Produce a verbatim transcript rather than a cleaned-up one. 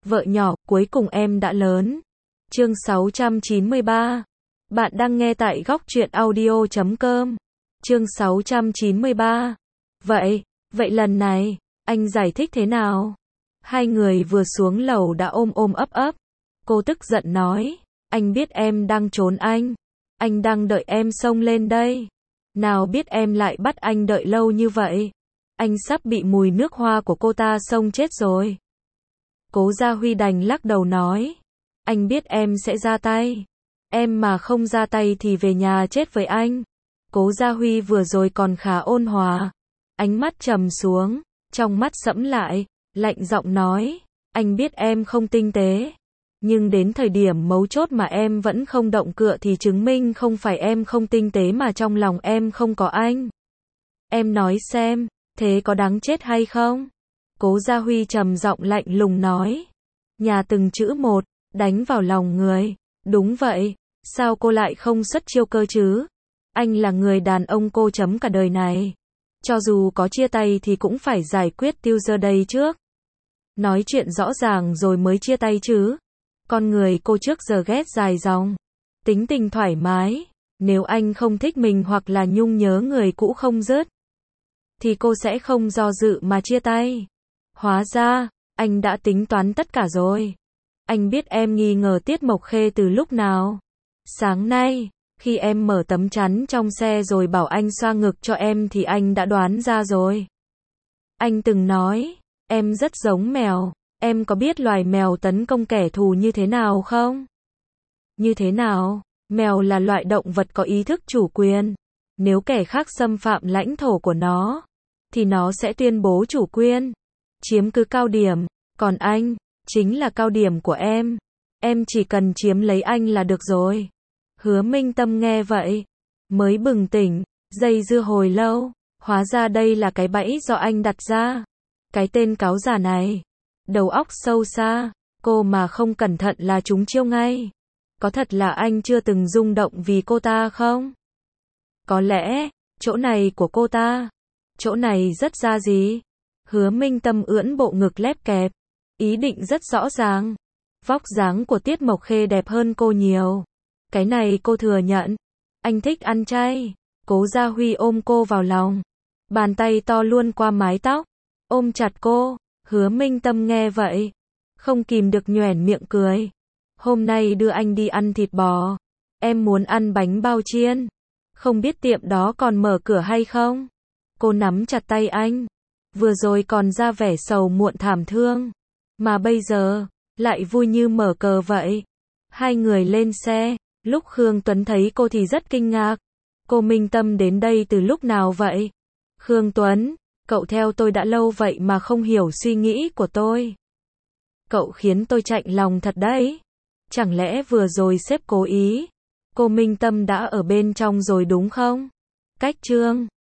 Vợ nhỏ, cuối cùng em đã lớn. Chương sáu trăm chín mươi ba. Bạn đang nghe tại góc truyện audio chấm com. Chương sáu trăm chín mươi ba. Vậy, vậy lần này, anh giải thích thế nào? Hai người vừa xuống lầu đã ôm ôm ấp ấp. Cô tức giận nói, anh biết em đang trốn anh. Anh đang đợi em xông lên đây. Nào biết em lại bắt anh đợi lâu như vậy. Anh sắp bị mùi nước hoa của cô ta xông chết rồi. Cố Gia Huy đành lắc đầu nói, anh biết em sẽ ra tay. Em mà không ra tay thì về nhà chết với anh. Cố Gia Huy vừa rồi còn khá ôn hòa. Ánh mắt trầm xuống, trong mắt sẫm lại, lạnh giọng nói, anh biết em không tinh tế. Nhưng đến thời điểm mấu chốt mà em vẫn không động cựa thì chứng minh không phải em không tinh tế mà trong lòng em không có anh. Em nói xem, thế có đáng chết hay không? Cố Gia Huy trầm giọng lạnh lùng nói. Nhà từng chữ một, đánh vào lòng người. Đúng vậy, sao cô lại không xuất chiêu cơ chứ? Anh là người đàn ông cô chấm cả đời này. Cho dù có chia tay thì cũng phải giải quyết tiêu giờ đây trước. Nói chuyện rõ ràng rồi mới chia tay chứ. Con người cô trước giờ ghét dài dòng. Tính tình thoải mái. Nếu anh không thích mình hoặc là nhung nhớ người cũ không dứt, thì cô sẽ không do dự mà chia tay. Hóa ra, anh đã tính toán tất cả rồi. Anh biết em nghi ngờ Tiết Mộc Khê từ lúc nào. Sáng nay, khi em mở tấm chắn trong xe rồi bảo anh xoa ngực cho em thì anh đã đoán ra rồi. Anh từng nói, em rất giống mèo. Em có biết loài mèo tấn công kẻ thù như thế nào không? Như thế nào? Mèo là loại động vật có ý thức chủ quyền. Nếu kẻ khác xâm phạm lãnh thổ của nó, thì nó sẽ tuyên bố chủ quyền, chiếm cứ cao điểm. Còn anh, chính là cao điểm của em. Em chỉ cần chiếm lấy anh là được rồi. Hứa Minh Tâm nghe vậy, mới bừng tỉnh, dây dưa hồi lâu. Hóa ra đây là cái bẫy do anh đặt ra. Cái tên cáo giả này, đầu óc sâu xa, cô mà không cẩn thận là trúng chiêu ngay. Có thật là anh chưa từng rung động vì cô ta không? Có lẽ, chỗ này của cô ta, chỗ này rất ra gì? Hứa Minh Tâm ưỡn bộ ngực lép kẹp, ý định rất rõ ràng. Vóc dáng của Tiết Mộc Khê đẹp hơn cô nhiều. Cái này cô thừa nhận. Anh thích ăn chay. Cố Gia Huy ôm cô vào lòng. Bàn tay to luôn qua mái tóc, ôm chặt cô. Hứa Minh Tâm nghe vậy, không kìm được nhoẻn miệng cười. Hôm nay đưa anh đi ăn thịt bò. Em muốn ăn bánh bao chiên. Không biết tiệm đó còn mở cửa hay không? Cô nắm chặt tay anh. Vừa rồi còn ra vẻ sầu muộn thảm thương. Mà bây giờ, lại vui như mở cờ vậy. Hai người lên xe. Lúc Khương Tuấn thấy cô thì rất kinh ngạc. Cô Minh Tâm đến đây từ lúc nào vậy? Khương Tuấn, cậu theo tôi đã lâu vậy mà không hiểu suy nghĩ của tôi. Cậu khiến tôi chạnh lòng thật đấy. Chẳng lẽ vừa rồi sếp cố ý? Cô Minh Tâm đã ở bên trong rồi đúng không? Cách chương